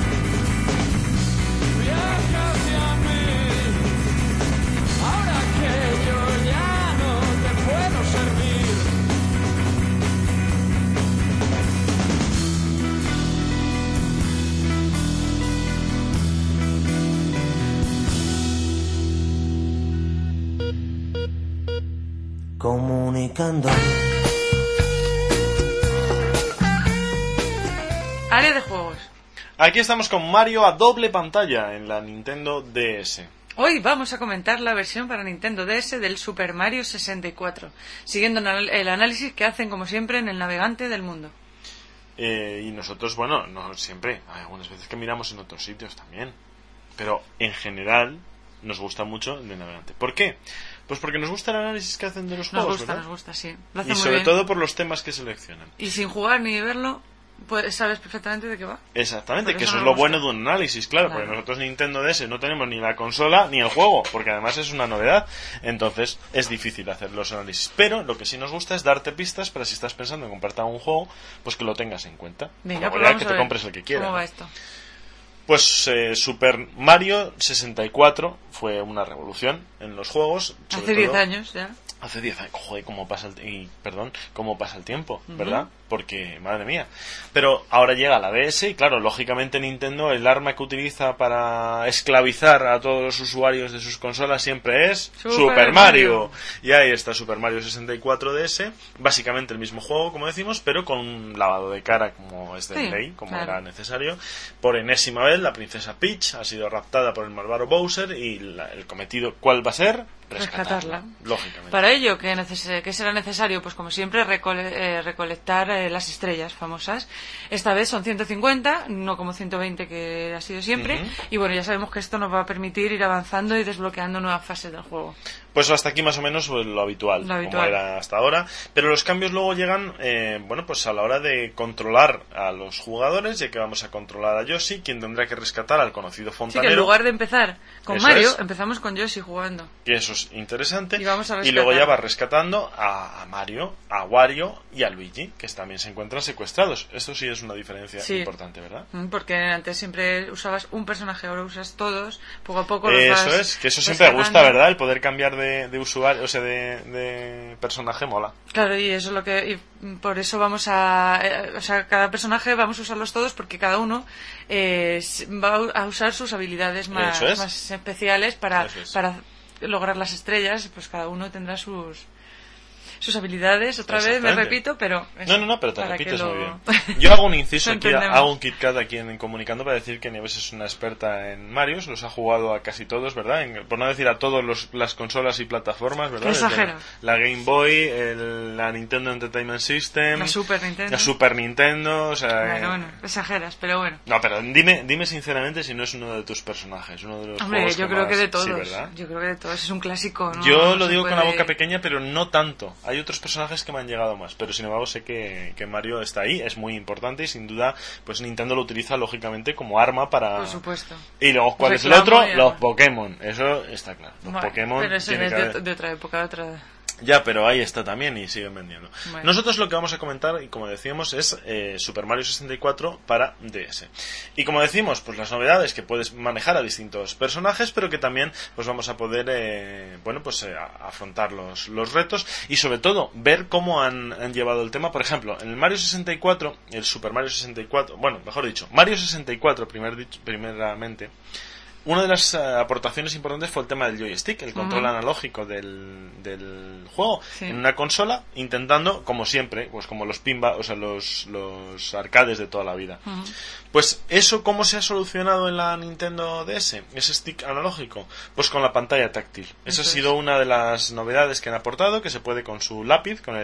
Speaker 4: viaja hacia mí. Ahora que yo ya no te puedo servir.
Speaker 6: comunicando.
Speaker 3: Área de juegos.
Speaker 2: Aquí estamos con Mario a doble pantalla en la Nintendo DS.
Speaker 3: Hoy vamos a comentar la versión para Nintendo DS del Super Mario 64, siguiendo el análisis que hacen como siempre en el navegante del mundo.
Speaker 2: Y nosotros, bueno, no siempre, hay algunas veces que miramos en otros sitios también, pero en general nos gusta mucho el de navegante. ¿Por qué? Pues porque nos gusta el análisis que hacen de los juegos, ¿verdad?
Speaker 3: Nos gusta, sí. Lo hacen
Speaker 2: y
Speaker 3: muy
Speaker 2: sobre
Speaker 3: bien.
Speaker 2: todo por los temas que seleccionan.
Speaker 3: Y sin jugar ni verlo, pues sabes perfectamente de qué va.
Speaker 2: Exactamente, que eso es
Speaker 3: nos
Speaker 2: lo
Speaker 3: gusta.
Speaker 2: bueno de un análisis, claro, porque nosotros Nintendo DS no tenemos ni la consola ni el juego, porque además es una novedad, entonces es difícil hacer los análisis. Pero lo que sí nos gusta es darte pistas para si estás pensando en comprarte un juego, pues que lo tengas en cuenta.
Speaker 3: Venga,
Speaker 2: pues
Speaker 3: vamos
Speaker 2: que
Speaker 3: a
Speaker 2: te
Speaker 3: ver
Speaker 2: compres el que quieras.
Speaker 3: ¿Cómo va esto?
Speaker 2: Pues Super Mario 64 fue una revolución en los juegos.
Speaker 3: Hace 10 años ya.
Speaker 2: Hace 10 años, joder, cómo pasa el tiempo, ¿verdad? Porque, madre mía. Pero ahora llega la DS y, claro, lógicamente Nintendo, el arma que utiliza para esclavizar a todos los usuarios de sus consolas siempre es Super Mario. Y ahí está Super Mario 64 DS, básicamente el mismo juego, como decimos, pero con un lavado de cara como es de ley, como era necesario. Por enésima vez, la princesa Peach ha sido raptada por el malvado Bowser y el cometido, ¿cuál va a ser? Rescatarla, lógicamente.
Speaker 3: Para ello, ¿qué será necesario? Pues como siempre, recolectar las estrellas famosas. Esta vez son 150, no como 120 que ha sido siempre. Y bueno, ya sabemos que esto nos va a permitir ir avanzando y desbloqueando nuevas fases del juego.
Speaker 2: Pues hasta aquí más o menos lo habitual, como era hasta ahora. Pero los cambios luego llegan, bueno, pues a la hora de controlar a los jugadores, ya que vamos a controlar a Yoshi, quien tendrá que rescatar al conocido fontanero.
Speaker 3: Sí, que en lugar de empezar con Mario, empezamos con Yoshi jugando.
Speaker 2: Y eso es interesante.
Speaker 3: Y
Speaker 2: luego ya va rescatando a Mario, a Wario y a Luigi, que también se encuentran secuestrados. Esto sí es una diferencia importante, ¿verdad?
Speaker 3: Porque antes siempre usabas un personaje, ahora usas todos, poco a poco
Speaker 2: Eso es, que eso siempre gusta, ¿verdad? El poder cambiar de usuario, o sea, de personaje mola.
Speaker 3: Claro, y eso es lo que... Y por eso vamos a... o sea, cada personaje vamos a usarlos todos porque cada uno va a usar sus habilidades más especiales para lograr las estrellas. Pues cada uno tendrá sus habilidades, otra vez me repito, pero...
Speaker 2: No, pero te repites muy bien. Yo hago un inciso aquí, hago un KitKat aquí en Comunicando para decir que Nieves es una experta en Marios, los ha jugado a casi todos, ¿verdad? Por no decir a todas las consolas y plataformas, ¿verdad?
Speaker 3: Exagero.
Speaker 2: La Game Boy, la Nintendo Entertainment System,
Speaker 3: la
Speaker 2: Super Nintendo, o sea...
Speaker 3: Bueno, exageras, pero bueno.
Speaker 2: No, pero dime sinceramente si no es uno de tus personajes, uno de los juegos
Speaker 3: yo creo que de todos,
Speaker 2: sí, ¿verdad?
Speaker 3: Yo creo que de todos, es un clásico, ¿no?
Speaker 2: Yo lo digo con la boca pequeña, pero no tanto. Hay otros personajes que me han llegado más, pero sin embargo sé que Mario está ahí, es muy importante y sin duda pues Nintendo lo utiliza lógicamente como arma para...
Speaker 3: Por supuesto.
Speaker 2: Y luego, ¿cuál es el otro? Los Pokémon, eso está claro. Los Pokémon...
Speaker 3: Pero eso es de otra época,
Speaker 2: Ya, pero ahí está también y siguen vendiendo.
Speaker 3: Bueno.
Speaker 2: Nosotros lo que vamos a comentar, y como decíamos, es Super Mario 64 para DS. Y como decimos, pues las novedades que puedes manejar a distintos personajes, pero que también pues vamos a poder afrontar los retos y sobre todo ver cómo han llevado el tema. Por ejemplo, en el Mario 64, el Super Mario 64, bueno, mejor dicho, Mario 64 primeramente, una de las aportaciones importantes fue el tema del joystick, el control analógico del juego en una consola, intentando, como siempre, pues como los pinball, o sea, los arcades de toda la vida. Pues eso, ¿cómo se ha solucionado en la Nintendo DS? Ese stick analógico, pues con la pantalla táctil. Esa ha sido una de las novedades que han aportado, que se puede con su lápiz, con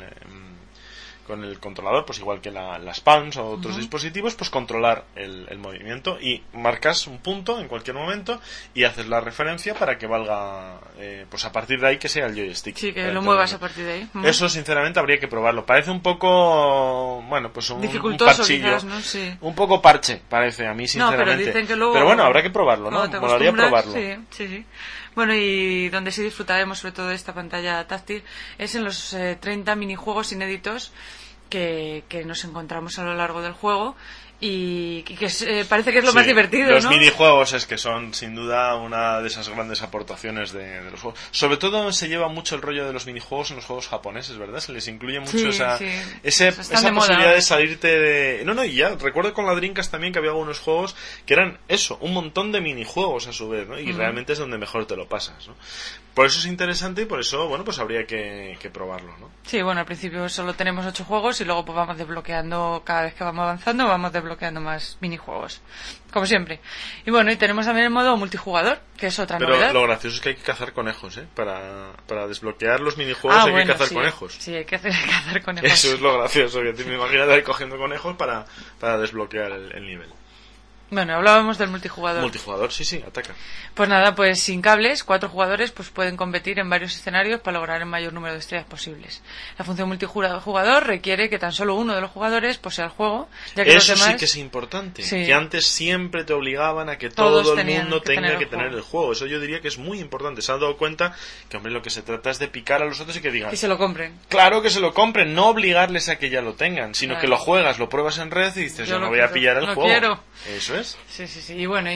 Speaker 2: el controlador, pues igual que las Palms o otros dispositivos, pues controlar el movimiento y marcas un punto en cualquier momento y haces la referencia para que valga, pues a partir de ahí que sea el joystick.
Speaker 3: Sí, que lo muevas a partir de ahí.
Speaker 2: Eso sinceramente habría que probarlo. Parece un poco, bueno, pues un parchillo.
Speaker 3: Quizás, ¿no? Sí.
Speaker 2: Un poco parche, parece a mí sinceramente.
Speaker 3: No, pero dicen que luego...
Speaker 2: Pero bueno, habrá que probarlo, ¿no? Molaría probarlo.
Speaker 3: Sí. Bueno, y donde sí disfrutaremos sobre todo de esta pantalla táctil es en los 30 minijuegos inéditos que nos encontramos a lo largo del juego y que parece que es lo más divertido,
Speaker 2: los
Speaker 3: ¿no?
Speaker 2: minijuegos es que son sin duda una de esas grandes aportaciones de los juegos. Sobre todo se lleva mucho el rollo de los minijuegos en los juegos japoneses, ¿verdad? Se les incluye mucho esa posibilidad de salirte de... No, y ya recuerdo con la Dreamcast también que había algunos juegos que eran eso, un montón de minijuegos a su vez, ¿no? Y realmente es donde mejor te lo pasas, ¿no? Por eso es interesante y por eso, bueno, pues habría que probarlo, ¿no?
Speaker 3: Sí, bueno, al principio solo tenemos 8 juegos y luego pues vamos desbloqueando, cada vez que vamos avanzando, vamos desbloqueando más minijuegos, como siempre. Y bueno, y tenemos también el modo multijugador, que es otra novedad.
Speaker 2: Pero lo gracioso es que hay que cazar conejos, ¿eh? Para desbloquear los minijuegos hay que cazar conejos.
Speaker 3: Sí, hay que cazar conejos.
Speaker 2: Eso es lo gracioso, que te me imaginas ahí cogiendo conejos para desbloquear el nivel.
Speaker 3: Bueno, hablábamos del multijugador.
Speaker 2: Multijugador, sí, ataca.
Speaker 3: Pues nada, pues sin cables, 4 jugadores pues pueden competir en varios escenarios para lograr el mayor número de estrellas posibles. La función multijugador requiere que tan solo uno de los jugadores posea el juego, ya que
Speaker 2: eso
Speaker 3: los demás...
Speaker 2: sí que es importante,
Speaker 3: sí.
Speaker 2: Que antes siempre te obligaban a que todo el mundo tenga que tener el juego. Eso yo diría que es muy importante. Se han dado cuenta que, hombre, lo que se trata es de picar a los otros y que digan...
Speaker 3: Que se lo compren.
Speaker 2: Claro que se lo compren, no obligarles a que ya lo tengan, sino que lo juegas, lo pruebas en red y dices, yo no voy a pillar el juego.
Speaker 3: Quiero.
Speaker 2: Eso es.
Speaker 3: Sí. Y bueno,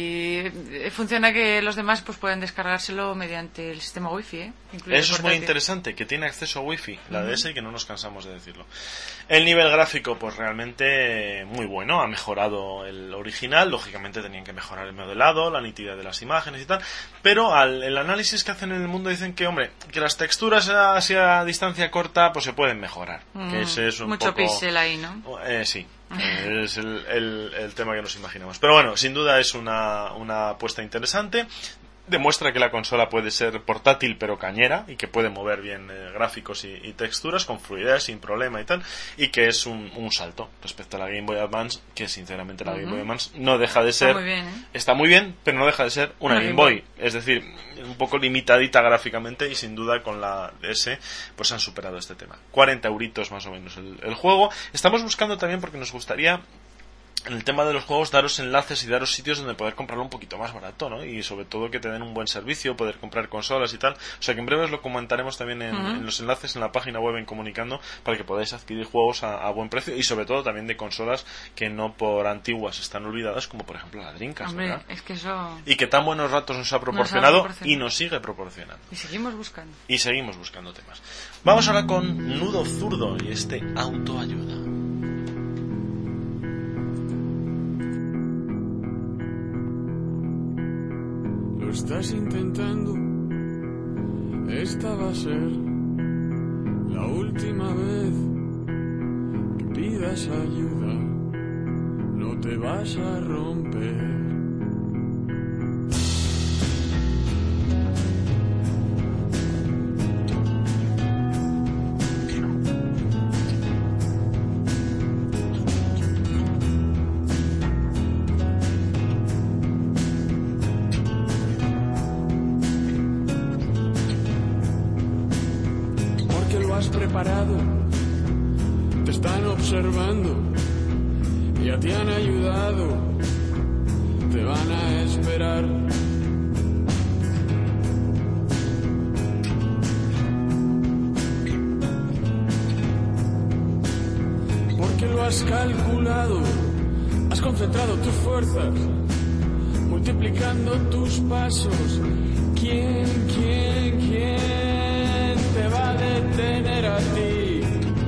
Speaker 3: y funciona que los demás pues pueden descargárselo mediante el sistema wifi, ¿eh?
Speaker 2: Eso es muy interesante, que tiene acceso a wifi, la DS, y que no nos cansamos de decirlo. El nivel gráfico, pues realmente muy bueno, ha mejorado el original, lógicamente tenían que mejorar el modelado, la nitidez de las imágenes y tal, pero el análisis que hacen en el mundo dicen que, hombre, que las texturas así a distancia corta pues se pueden mejorar. Que ese es
Speaker 3: mucho píxel ahí, ¿no?
Speaker 2: Sí. Es el tema que nos imaginamos. Pero bueno, sin duda es una apuesta interesante. Demuestra que la consola puede ser portátil pero cañera y que puede mover bien gráficos y texturas con fluidez, sin problema y tal, y que es un salto respecto a la Game Boy Advance, que sinceramente la Game Boy Advance no deja de ser...
Speaker 3: Está muy bien, ¿eh?
Speaker 2: Está muy bien, pero no deja de ser una Game Boy. Es decir, un poco limitadita gráficamente, y sin duda con la DS pues han superado este tema. 40 euritos más o menos el juego. Estamos buscando también, porque nos gustaría, en el tema de los juegos, daros enlaces y daros sitios donde poder comprarlo un poquito más barato, ¿no? Y sobre todo que te den un buen servicio, poder comprar consolas y tal. O sea que en breve os lo comentaremos también en los enlaces en la página web en Comunicando, para que podáis adquirir juegos a buen precio, y sobre todo también de consolas que no por antiguas están olvidadas, como por ejemplo la Dreamcast, ¿verdad?
Speaker 3: Es que eso...
Speaker 2: Y que tan buenos ratos nos ha proporcionado y nos sigue proporcionando.
Speaker 3: Y seguimos buscando.
Speaker 2: Y seguimos buscando temas. Vamos ahora con Nudo Zurdo y este autoayuda.
Speaker 4: Lo estás intentando, esta va a ser la última vez que pidas ayuda, no te vas a romper. Preparado, te están observando, ya te han ayudado, te van a esperar. Porque lo has calculado, has concentrado tus fuerzas, multiplicando tus pasos. ¿Quién te va a detener a ti?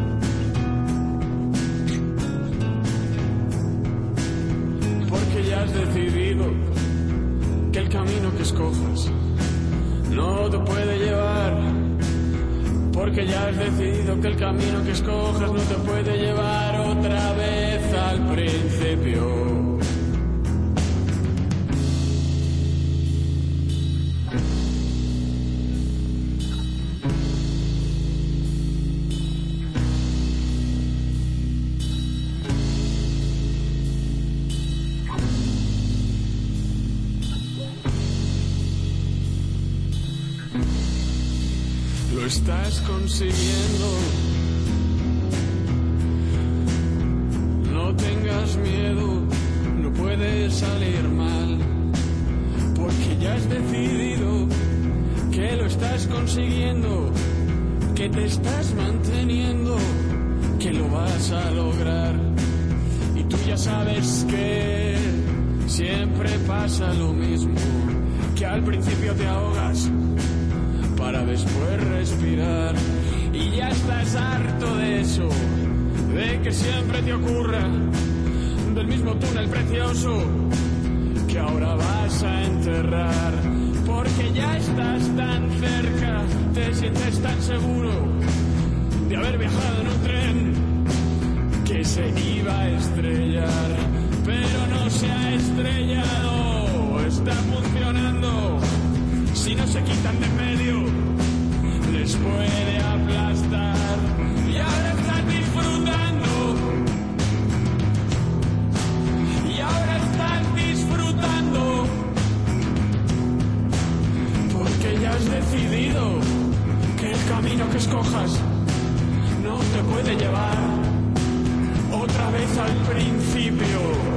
Speaker 4: Porque ya has decidido que el camino que escojas no te puede llevar. Porque ya has decidido que el camino que escojas no te puede llevar otra vez al principio. Lo estás consiguiendo. No tengas miedo, no puede salir mal. Porque ya has decidido que lo estás consiguiendo, que te estás manteniendo, que lo vas a lograr. Y tú ya sabes que siempre pasa lo mismo, que al principio te ahogas para después respirar, y ya estás harto de eso, de que siempre te ocurra, del mismo túnel precioso que ahora vas a enterrar, porque ya estás tan cerca, te sientes tan seguro de haber viajado en un tren que se iba a estrellar, pero no se ha estrellado, está funcionando. Si no se quitan de en medio, les puede aplastar. Y ahora están disfrutando. Y ahora están disfrutando. Porque ya has decidido que el camino que escojas no te puede llevar otra vez al principio.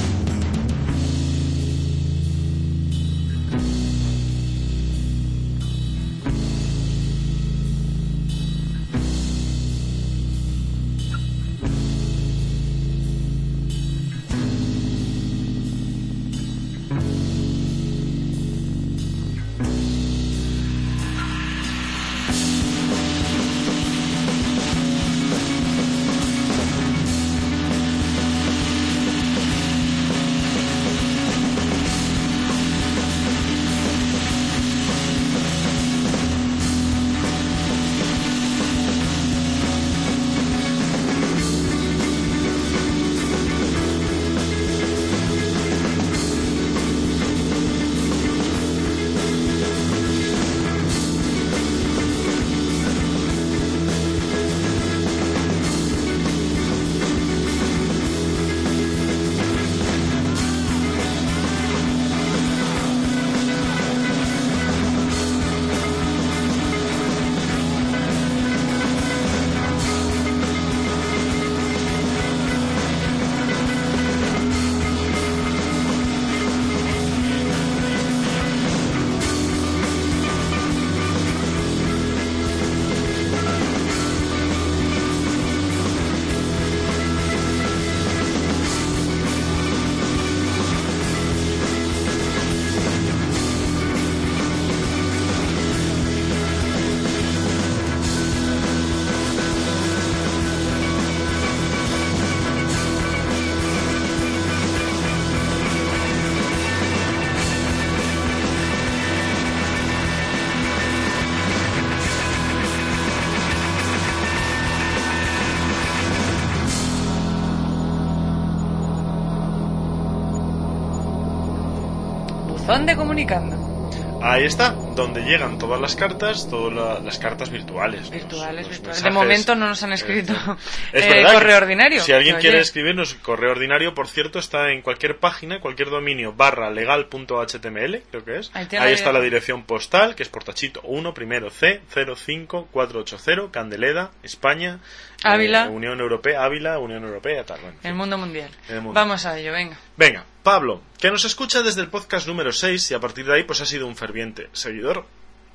Speaker 3: ¿Dónde comunicando?
Speaker 2: Ahí está, donde llegan todas las cartas, todas las cartas virtuales.
Speaker 3: Virtuales.
Speaker 2: Mensajes.
Speaker 3: De momento no nos han escrito
Speaker 2: correo
Speaker 3: ordinario.
Speaker 2: Si alguien quiere escribirnos, correo ordinario, por cierto, está en cualquier página, cualquier dominio /legal.html, creo que es. Ahí está la dirección postal, que es Portachito 1, primero C, 05480, Candeleda, España,
Speaker 3: Ávila.
Speaker 2: Unión Europea, tal. Bueno,
Speaker 3: el mundo mundial. Vamos a ello, venga.
Speaker 2: Venga, Pablo, que nos escucha desde el podcast número 6 y a partir de ahí pues ha sido un ferviente seguidor.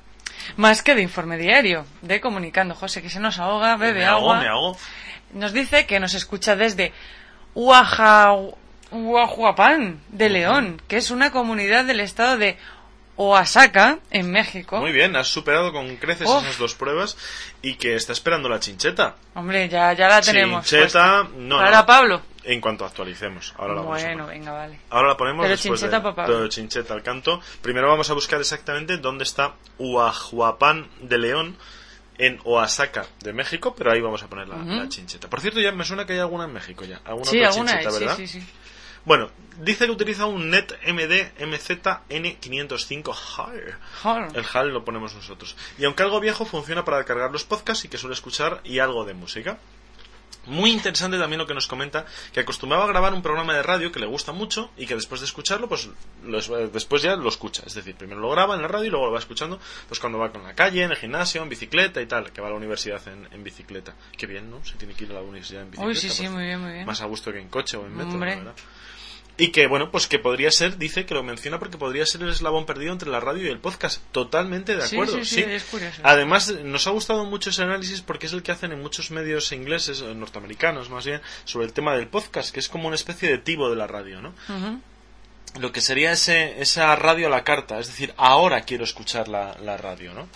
Speaker 3: Más que de informe diario, de comunicando. José, que se nos ahoga, bebe agua.
Speaker 2: Me ahogo.
Speaker 3: Nos dice que nos escucha desde Huajuapan, de León, que es una comunidad del estado de Oaxaca, en México.
Speaker 2: Muy bien, has superado con creces esas dos pruebas y que está esperando la chincheta.
Speaker 3: Hombre, ya la tenemos.
Speaker 2: Chincheta,
Speaker 3: para Pablo.
Speaker 2: En cuanto actualicemos. Ahora la vamos a poner.
Speaker 3: Venga, vale.
Speaker 2: Ahora la ponemos.
Speaker 3: Pero
Speaker 2: después
Speaker 3: chincheta para Pablo.
Speaker 2: Pero chincheta al canto. Primero vamos a buscar exactamente dónde está Huajuapan de León, en Oaxaca de México, pero ahí vamos a poner la chincheta. Por cierto, ya me suena que hay alguna en México ya.
Speaker 3: Sí, alguna
Speaker 2: chincheta, ¿verdad?
Speaker 3: Sí.
Speaker 2: Bueno, dice que utiliza un NetMD MZN505 HAL. El HAL lo ponemos nosotros. Y aunque algo viejo, funciona para cargar los podcasts y que suele escuchar y algo de música. Muy interesante también lo que nos comenta, que acostumbraba a grabar un programa de radio que le gusta mucho y que después de escucharlo, pues después ya lo escucha. Es decir, primero lo graba en la radio y luego lo va escuchando pues cuando va con la calle, en el gimnasio, en bicicleta y tal, que va a la universidad en bicicleta. Qué bien, ¿no? Se tiene que ir a la universidad en bicicleta.
Speaker 3: Uy, sí, muy bien.
Speaker 2: Más a gusto que en coche o en metro, la verdad. Y que, bueno, pues que podría ser, dice que lo menciona porque podría ser el eslabón perdido entre la radio y el podcast. Totalmente de acuerdo.
Speaker 3: Sí, es curioso.
Speaker 2: Además, nos ha gustado mucho ese análisis porque es el que hacen en muchos medios ingleses, norteamericanos más bien, sobre el tema del podcast, que es como una especie de tivo de la radio, ¿no? Lo que sería esa radio a la carta, es decir, ahora quiero escuchar la radio, ¿no?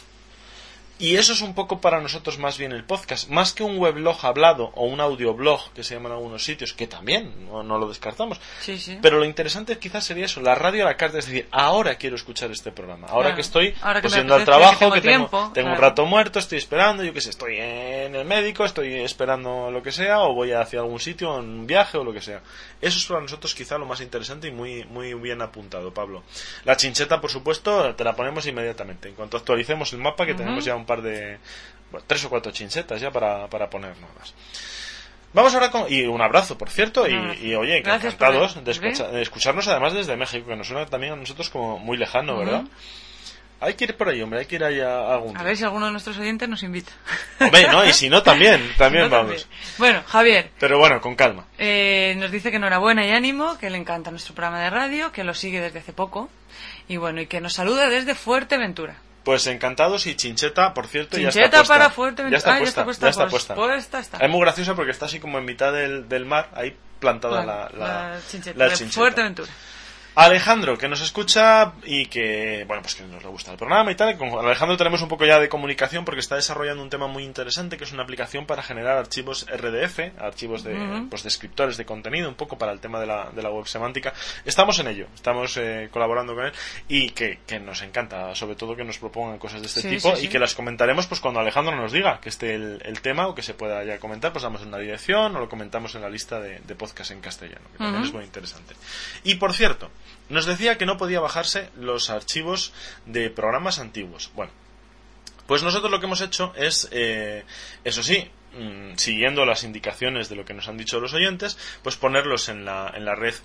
Speaker 2: Y eso es un poco para nosotros más bien el podcast, más que un weblog hablado o un audioblog que se llaman en algunos sitios, que también no lo descartamos.
Speaker 3: Sí.
Speaker 2: Pero lo interesante quizás sería eso, la radio a la carta, es decir, ahora quiero escuchar este programa, ahora que estoy yendo al trabajo, que tengo un rato muerto, estoy esperando, yo qué sé, estoy en el médico, estoy esperando lo que sea, o voy hacia algún sitio, en un viaje o lo que sea. Eso es para nosotros quizá lo más interesante y muy, muy bien apuntado, Pablo. La chincheta, por supuesto, te la ponemos inmediatamente, en cuanto actualicemos el mapa, que tenemos ya un par de 3 o 4 chinchetas ya para poner nuevas. Vamos ahora con... Y un abrazo, por cierto, y oye, encantados de escucharnos además desde México, que nos suena también a nosotros como muy lejano, ¿verdad? Hay que ir por ahí, hombre, hay que ir allá a algún...
Speaker 3: A ver si alguno de nuestros oyentes nos invita.
Speaker 2: Hombre, no, y si no, también vamos. También.
Speaker 3: Bueno, Javier.
Speaker 2: Pero bueno, con calma.
Speaker 3: Nos dice que enhorabuena y ánimo, que le encanta nuestro programa de radio, que lo sigue desde hace poco, y bueno, y que nos saluda desde Fuerteventura.
Speaker 2: Pues encantados, y chincheta, por cierto, ya está
Speaker 3: puesta.
Speaker 2: Chincheta
Speaker 3: para Fuerteventura.
Speaker 2: Ya está puesta.
Speaker 3: Pues está.
Speaker 2: Es muy graciosa porque está así como en mitad del mar, ahí plantada la
Speaker 3: chincheta. Fuerteventura.
Speaker 2: Alejandro, que nos escucha y que, bueno, pues que nos le gusta el programa y tal. Con Alejandro tenemos un poco ya de comunicación porque está desarrollando un tema muy interesante, que es una aplicación para generar archivos RDF, archivos de descriptores de contenido, un poco para el tema de la web semántica. Estamos en ello, estamos colaborando con él, y que nos encanta, sobre todo que nos propongan cosas de este tipo, y que las comentaremos pues cuando Alejandro nos diga que esté el tema o que se pueda ya comentar, pues damos una dirección o lo comentamos en la lista de podcast en castellano, que también es muy interesante. Y por cierto, nos decía que no podía bajarse los archivos de programas antiguos. Bueno, pues nosotros lo que hemos hecho es, eso sí, siguiendo las indicaciones de lo que nos han dicho los oyentes, pues ponerlos en la red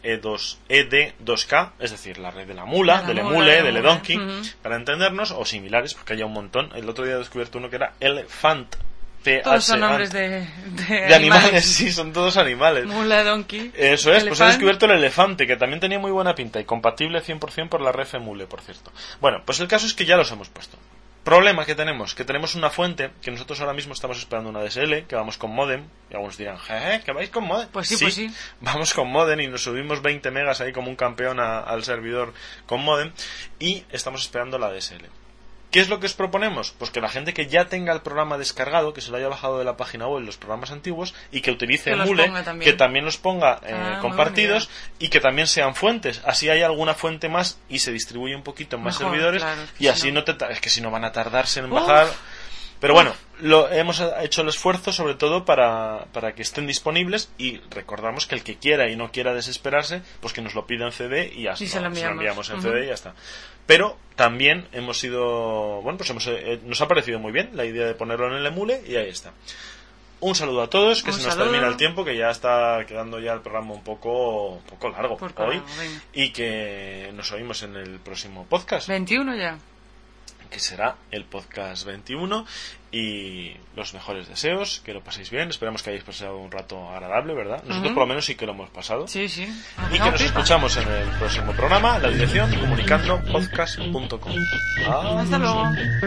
Speaker 2: ED2K, es decir, la red de la mula, del emule, del edonkey, para entendernos, o similares, porque hay un montón. El otro día he descubierto uno que era Elephant.
Speaker 3: Todos son nombres de
Speaker 2: animales, sí, son todos animales.
Speaker 3: Mula, donkey.
Speaker 2: Eso es, pues he descubierto el elefante, que también tenía muy buena pinta y compatible 100% por la ref emule, por cierto. Bueno, pues el caso es que ya los hemos puesto. Problema que tenemos una fuente, que nosotros ahora mismo estamos esperando una DSL, que vamos con modem, y algunos dirán, ¿que vais con modem?
Speaker 3: Pues sí.
Speaker 2: Vamos con modem y nos subimos 20 megas ahí como un campeón al servidor con modem, y estamos esperando la DSL. ¿Qué es lo que os proponemos? Pues que la gente que ya tenga el programa descargado, que se lo haya bajado de la página web, los programas antiguos, y que utilice Emule, que también los ponga compartidos, y que también sean fuentes. Así hay alguna fuente más y se distribuye un poquito en más servidores, claro, y así es que si no van a tardarse en bajar. Pero bueno, hemos hecho el esfuerzo sobre todo para que estén disponibles, y recordamos que el que quiera y no quiera desesperarse, pues que nos lo pida en CD y se lo enviamos en CD y ya está. Pero también hemos ido, bueno, pues nos ha parecido muy bien la idea de ponerlo en el emule, y ahí está. Un saludo a todos, que se nos termina el tiempo, que ya está quedando ya el programa un poco largo hoy, y que nos oímos en el próximo podcast.
Speaker 3: 21 ya.
Speaker 2: Que será el podcast 21, y los mejores deseos, que lo paséis bien, esperamos que hayáis pasado un rato agradable, ¿verdad? Nosotros por lo menos sí que lo hemos pasado.
Speaker 3: Sí.
Speaker 2: Y que nos escuchamos en el próximo programa, la dirección comunicandopodcast.com.
Speaker 3: Hasta luego.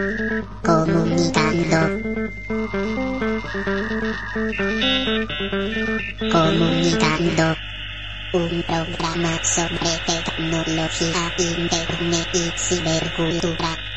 Speaker 1: Comunicando. Un programa sobre tecnología, internet y cibercultura.